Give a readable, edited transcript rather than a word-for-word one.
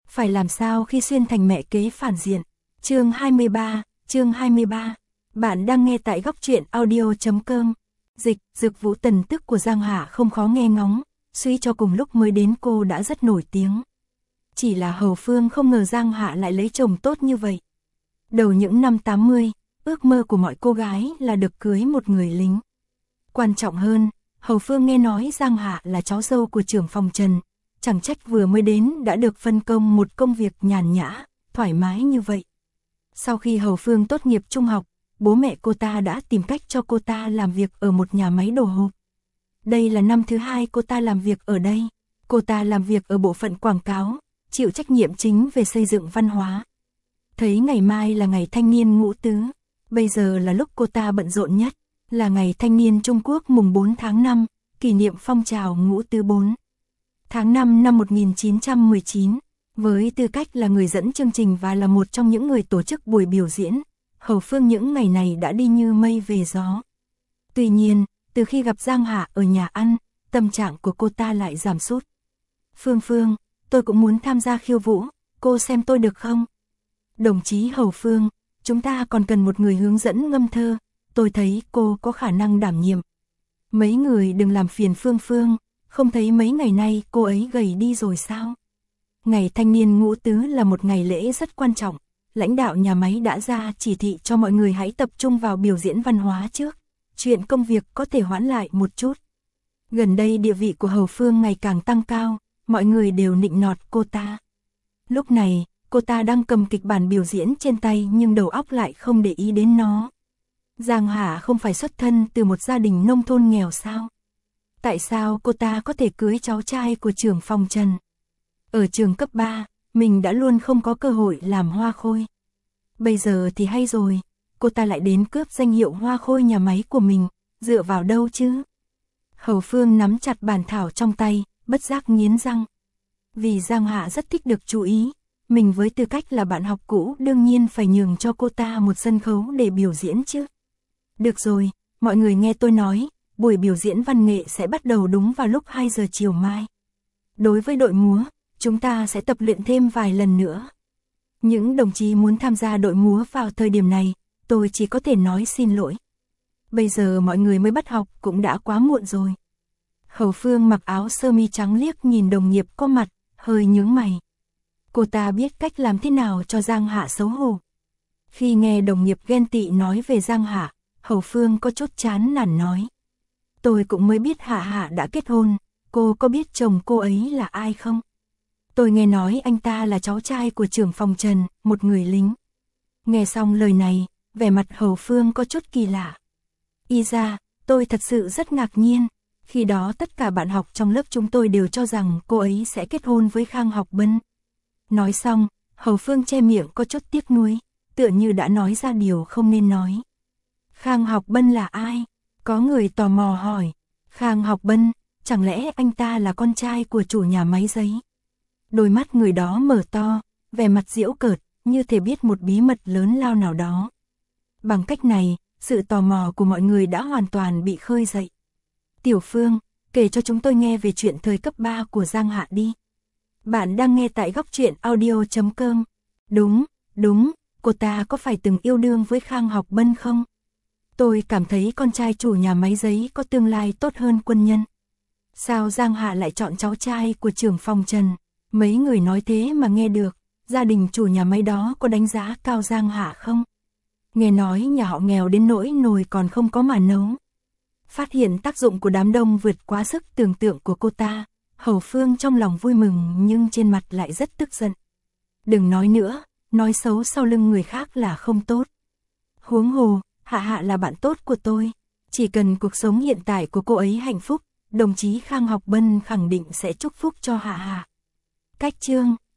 Phải làm sao khi xuyên thành mẹ kế phản diện? Chương 23. Bạn đang nghe tại góc truyện audio.com. Dịch, Dược Vũ Tần tức của Giang Hạ không khó nghe ngóng, suy cho cùng lúc mới đến cô đã rất nổi tiếng. Chỉ là Hầu Phương không ngờ Giang Hạ lại lấy chồng tốt như vậy. Đầu những năm 80, ước mơ của mọi cô gái là được cưới một người lính. Quan trọng hơn, Hầu Phương nghe nói Giang Hạ là cháu dâu của trưởng phòng Trần, chẳng trách vừa mới đến đã được phân công một công việc nhàn nhã, thoải mái như vậy. Sau khi Hầu Phương tốt nghiệp trung học, bố mẹ cô ta đã tìm cách cho cô ta làm việc ở một nhà máy đồ hộp. Đây là năm thứ 2 cô ta làm việc ở đây. Cô ta làm việc ở bộ phận quảng cáo, chịu trách nhiệm chính về xây dựng văn hóa. Thấy ngày mai là ngày thanh niên Ngũ Tứ, bây giờ là lúc cô ta bận rộn nhất, là ngày thanh niên Trung Quốc mùng 4 tháng 5, kỷ niệm phong trào Ngũ Tứ 4. Tháng 5 năm 1919, với tư cách là người dẫn chương trình và là một trong những người tổ chức buổi biểu diễn, Hầu Phương những ngày này đã đi như mây về gió. Tuy nhiên, từ khi gặp Giang Hạ ở nhà ăn, tâm trạng của cô ta lại giảm sút. Phương, tôi cũng muốn tham gia khiêu vũ, cô xem tôi được không? Đồng chí Hầu Phương, chúng ta còn cần một người hướng dẫn ngâm thơ, tôi thấy cô có khả năng đảm nhiệm. Mấy người đừng làm phiền Phương, không thấy mấy ngày nay cô ấy gầy đi rồi sao? Ngày thanh niên Ngũ Tứ là một ngày lễ rất quan trọng, lãnh đạo nhà máy đã ra chỉ thị cho mọi người hãy tập trung vào biểu diễn văn hóa trước, chuyện công việc có thể hoãn lại một chút. Gần đây địa vị của Hầu Phương ngày càng tăng cao, mọi người đều nịnh nọt cô ta. Lúc này, cô ta đang cầm kịch bản biểu diễn trên tay nhưng đầu óc lại không để ý đến nó. Giang Hạ không phải xuất thân từ một gia đình nông thôn nghèo sao? Tại sao cô ta có thể cưới cháu trai của trưởng phòng Trần? Ở trường cấp 3, mình đã luôn không có cơ hội làm hoa khôi. Bây giờ thì hay rồi, cô ta lại đến cướp danh hiệu hoa khôi nhà máy của mình, dựa vào đâu chứ? Hầu Phương nắm chặt bản thảo trong tay, bất giác nghiến răng. Vì Giang Hạ rất thích được chú ý, mình với tư cách là bạn học cũ đương nhiên phải nhường cho cô ta một sân khấu để biểu diễn chứ. Được rồi, mọi người nghe tôi nói, buổi biểu diễn văn nghệ sẽ bắt đầu đúng vào lúc 2 giờ chiều mai. Đối với đội múa, chúng ta sẽ tập luyện thêm vài lần nữa. Những đồng chí muốn tham gia đội múa vào thời điểm này, tôi chỉ có thể nói xin lỗi. Bây giờ mọi người mới bắt học cũng đã quá muộn rồi. Hầu Phương mặc áo sơ mi trắng liếc nhìn đồng nghiệp có mặt, hơi nhướng mày. Cô ta biết cách làm thế nào cho Giang Hạ xấu hổ. Khi nghe đồng nghiệp ghen tị nói về Giang Hạ, Hầu Phương có chút chán nản nói. Tôi cũng mới biết Hạ đã kết hôn, cô có biết chồng cô ấy là ai không? Tôi nghe nói anh ta là cháu trai của trưởng phòng Trần, một người lính. Nghe xong lời này, vẻ mặt Hầu Phương có chút kỳ lạ. Y ra, tôi thật sự rất ngạc nhiên. Khi đó tất cả bạn học trong lớp chúng tôi đều cho rằng cô ấy sẽ kết hôn với Khang Học Bân. Nói xong, Hầu Phương che miệng có chút tiếc nuối, tựa như đã nói ra điều không nên nói. Khang Học Bân là ai? Có người tò mò hỏi. Khang Học Bân, chẳng lẽ anh ta là con trai của chủ nhà máy giấy? Đôi mắt người đó mở to, vẻ mặt giễu cợt, như thể biết một bí mật lớn lao nào đó. Bằng cách này, sự tò mò của mọi người đã hoàn toàn bị khơi dậy. Tiểu Phương, kể cho chúng tôi nghe về chuyện thời cấp 3 của Giang Hạ đi. Bạn đang nghe tại góc truyện audio.com. Đúng, cô ta có phải từng yêu đương với Khang Học Bân không? Tôi cảm thấy con trai chủ nhà máy giấy có tương lai tốt hơn quân nhân. Sao Giang Hạ lại chọn cháu trai của trưởng phòng Trần? Mấy người nói thế mà nghe được, gia đình chủ nhà máy đó có đánh giá cao Giang Hạ không? Nghe nói nhà họ nghèo đến nỗi nồi còn không có mà nấu. Phát hiện tác dụng của đám đông vượt quá sức tưởng tượng của cô ta, Hầu Phương trong lòng vui mừng nhưng trên mặt lại rất tức giận. Đừng nói nữa, nói xấu sau lưng người khác là không tốt. Huống hồ, Hạ là bạn tốt của tôi. Chỉ cần cuộc sống hiện tại của cô ấy hạnh phúc, đồng chí Khang Học Bân khẳng định sẽ chúc phúc cho Hạ. Cách chương,